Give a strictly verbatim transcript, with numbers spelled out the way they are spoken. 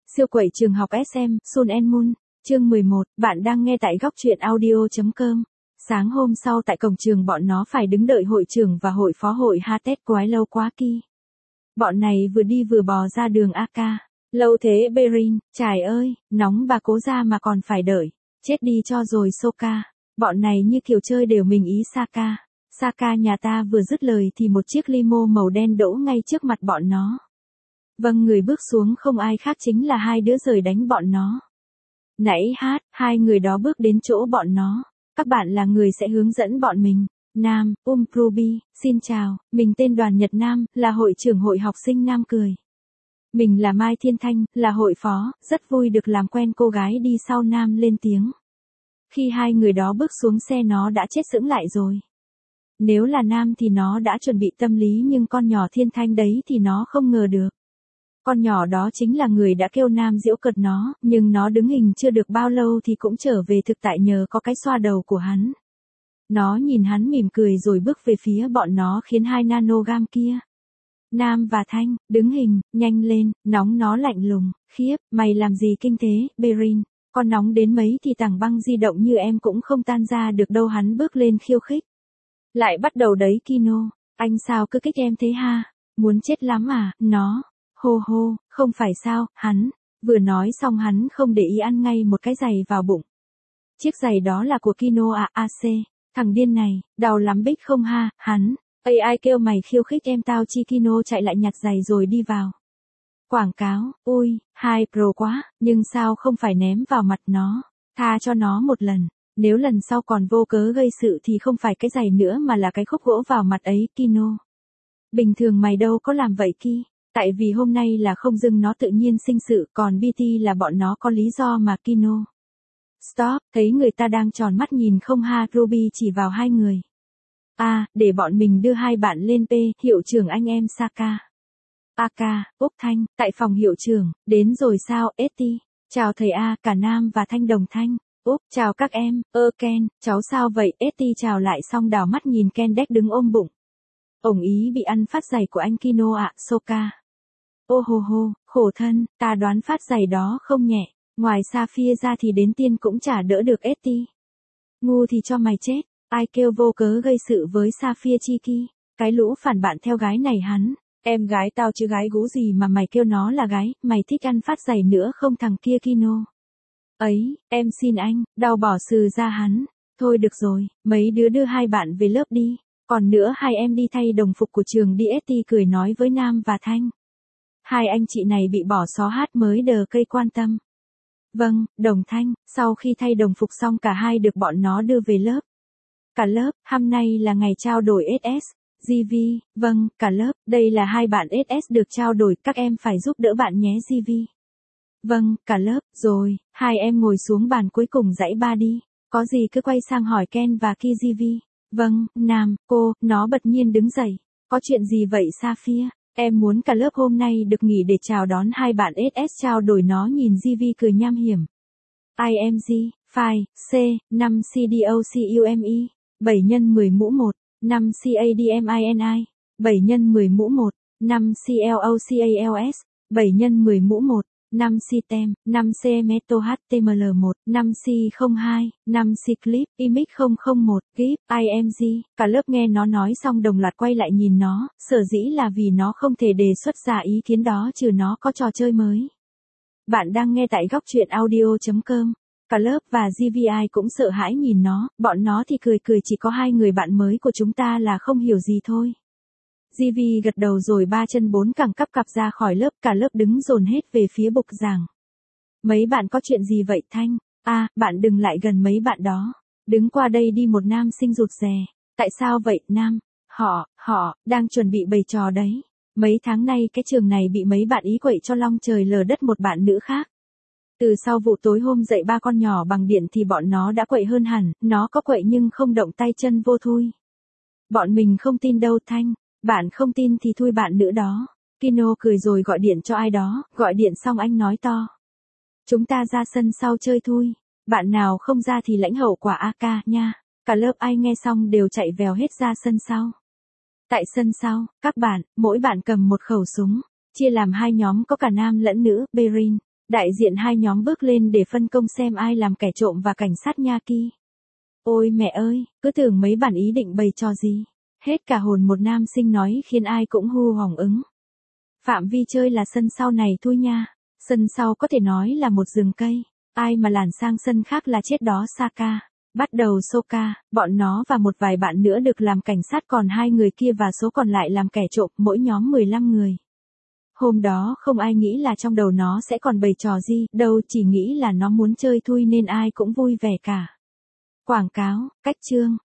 Siêu quẩy trường học ét em, Sun and Moon, chương mười một, bạn đang nghe tại góc truyện audio.com. Sáng hôm sau tại cổng trường bọn nó phải đứng đợi hội trưởng và hội phó hội hát tết quái lâu quá kỳ. Bọn này vừa đi vừa bò ra đường a ca. Lâu thế Berin, trời ơi, nóng bà cố ra mà còn phải đợi. Chết đi cho rồi Soka. Bọn này như kiểu chơi đều mình ý Saka. Saka nhà ta vừa dứt lời thì một chiếc limo màu đen đỗ ngay trước mặt bọn nó. Vâng, người bước xuống không ai khác chính là hai đứa rời đánh bọn nó. Nãy hát, hai người đó bước đến chỗ bọn nó. Các bạn là người sẽ hướng dẫn bọn mình. Nam, Um Ruby, xin chào, mình tên Đoàn Nhật Nam, là hội trưởng hội học sinh Nam cười. Mình là Mai Thiên Thanh, là hội phó, rất vui được làm quen cô gái đi sau Nam lên tiếng. Khi hai người đó bước xuống xe nó đã chết sững lại rồi. Nếu là Nam thì nó đã chuẩn bị tâm lý nhưng con nhỏ Thiên Thanh đấy thì nó không ngờ được. Con nhỏ đó chính là người đã kêu Nam giễu cợt nó, nhưng nó đứng hình chưa được bao lâu thì cũng trở về thực tại nhờ có cái xoa đầu của hắn. Nó nhìn hắn mỉm cười rồi bước về phía bọn nó khiến hai nanogam kia. Nam và Thanh, đứng hình, nhanh lên, nóng nó lạnh lùng, khiếp, mày làm gì kinh thế, Berin, con nóng đến mấy thì tảng băng di động như em cũng không tan ra được đâu. Hắn bước lên khiêu khích. Lại bắt đầu đấy Kino, anh sao cứ kích em thế ha, muốn chết lắm à, nó. Hô hô, không phải sao, hắn, vừa nói xong hắn không để ý ăn ngay một cái giày vào bụng. Chiếc giày đó là của Kino à, a xê, thằng điên này, đau lắm bích không ha, hắn, ây ai kêu mày khiêu khích em tao chi. Kino chạy lại nhặt giày rồi đi vào. Quảng cáo, ui, hai pro quá, nhưng sao không phải ném vào mặt nó, tha cho nó một lần, nếu lần sau còn vô cớ gây sự thì không phải cái giày nữa mà là cái khúc gỗ vào mặt ấy, Kino. Bình thường mày đâu có làm vậy Ki. Tại vì hôm nay là không dưng nó tự nhiên sinh sự, còn bê tê là bọn nó có lý do mà Kino. Stop, thấy người ta đang tròn mắt nhìn không ha. Ruby chỉ vào hai người. À, để bọn mình đưa hai bạn lên P, hiệu trưởng anh em Saka. Aka, Úc Thanh, tại phòng hiệu trưởng, đến rồi sao, ét tê. Chào thầy A, cả Nam và Thanh đồng thanh. Úc, chào các em, ơ Ken, cháu sao vậy, ét tê chào lại xong đảo mắt nhìn Ken Deck đứng ôm bụng. Ổng ý bị ăn phát giày của anh Kino ạ, à, Soka. Ô hô hô, khổ thân, ta đoán phát giày đó không nhẹ, ngoài Sapphire ra thì đến tiên cũng chả đỡ được ét tê. Ngu thì cho mày chết, ai kêu vô cớ gây sự với Sapphire chi Ki, cái lũ phản bạn theo gái này hắn, em gái tao chứ gái gú gì mà mày kêu nó là gái, mày thích ăn phát giày nữa không thằng kia Kino. Ấy, em xin anh, đau bỏ sừ ra hắn, thôi được rồi, mấy đứa đưa hai bạn về lớp đi, còn nữa hai em đi thay đồng phục của trường đi. ét tê cười nói với Nam và Thanh. Hai anh chị này bị bỏ xó hát mới đờ cây quan tâm. Vâng, đồng thanh, sau khi thay đồng phục xong cả hai được bọn nó đưa về lớp. Cả lớp, hôm nay là ngày trao đổi ét ét, giê vê, vâng, cả lớp, đây là hai bạn ét ét được trao đổi, các em phải giúp đỡ bạn nhé giê vê. Vâng, cả lớp, rồi, hai em ngồi xuống bàn cuối cùng dãy ba đi, có gì cứ quay sang hỏi Ken và Ki giê vê. Vâng, Nam, cô, nó bật nhiên đứng dậy, có chuyện gì vậy Sapphire? Em muốn cả lớp hôm nay được nghỉ để chào đón hai bạn ét ét trao đổi. Nó nhìn giê vê cười nham hiểm. i em giê, Phi, C, năm C D O C U M E, bảy nhân mười mũ một, năm C A D M I N I, bảy nhân mười mũ một, năm C L O C A L S, bảy nhân mười mũ một, năm C T E M, năm C Meto H T M L một, năm C không hai, năm C Clip, Image không không một, Gip, i em giê. Cả lớp nghe nó nói xong đồng loạt quay lại nhìn nó, sở dĩ là vì nó không thể đề xuất ra ý kiến đó trừ nó có trò chơi mới. Bạn đang nghe tại góc truyện audio.com. Cả lớp và giê vê I cũng sợ hãi nhìn nó, bọn nó thì cười cười, chỉ có hai người bạn mới của chúng ta là không hiểu gì thôi. giê vê gật đầu rồi ba chân bốn cẳng cắp cặp ra khỏi lớp, cả lớp đứng dồn hết về phía bục giảng. Mấy bạn có chuyện gì vậy Thanh? À, bạn đừng lại gần mấy bạn đó. Đứng qua đây đi. Một nam sinh rụt rè. Tại sao vậy Nam? Họ, họ, đang chuẩn bị bày trò đấy. Mấy tháng nay cái trường này bị mấy bạn ý quậy cho long trời lở đất một bạn nữ khác. Từ sau vụ tối hôm dạy ba con nhỏ bằng điện thì bọn nó đã quậy hơn hẳn, nó có quậy nhưng không động tay chân vô thui. Bọn mình không tin đâu Thanh. Bạn không tin thì thui bạn nữ đó. Kino cười rồi gọi điện cho ai đó, gọi điện xong anh nói to. Chúng ta ra sân sau chơi thui. Bạn nào không ra thì lãnh hậu quả a ca nha. Cả lớp ai nghe xong đều chạy vèo hết ra sân sau. Tại sân sau, các bạn, mỗi bạn cầm một khẩu súng, chia làm hai nhóm có cả nam lẫn nữ. Berin, Đại diện hai nhóm bước lên để phân công xem ai làm kẻ trộm và cảnh sát nha ki. Ôi mẹ ơi, cứ tưởng mấy bản ý định bày trò gì. Hết cả hồn một nam sinh nói khiến ai cũng hu hỏng ứng. Phạm vi chơi là sân sau này thôi nha. Sân sau có thể nói là một rừng cây. Ai mà lản sang sân khác là chết đó Saka. Bắt đầu Soka, bọn nó và một vài bạn nữa được làm cảnh sát, còn hai người kia và số còn lại làm kẻ trộm, mỗi nhóm mười lăm người. Hôm đó không ai nghĩ là trong đầu nó sẽ còn bày trò gì, đâu chỉ nghĩ là nó muốn chơi thui nên ai cũng vui vẻ cả. Quảng cáo, cách chương.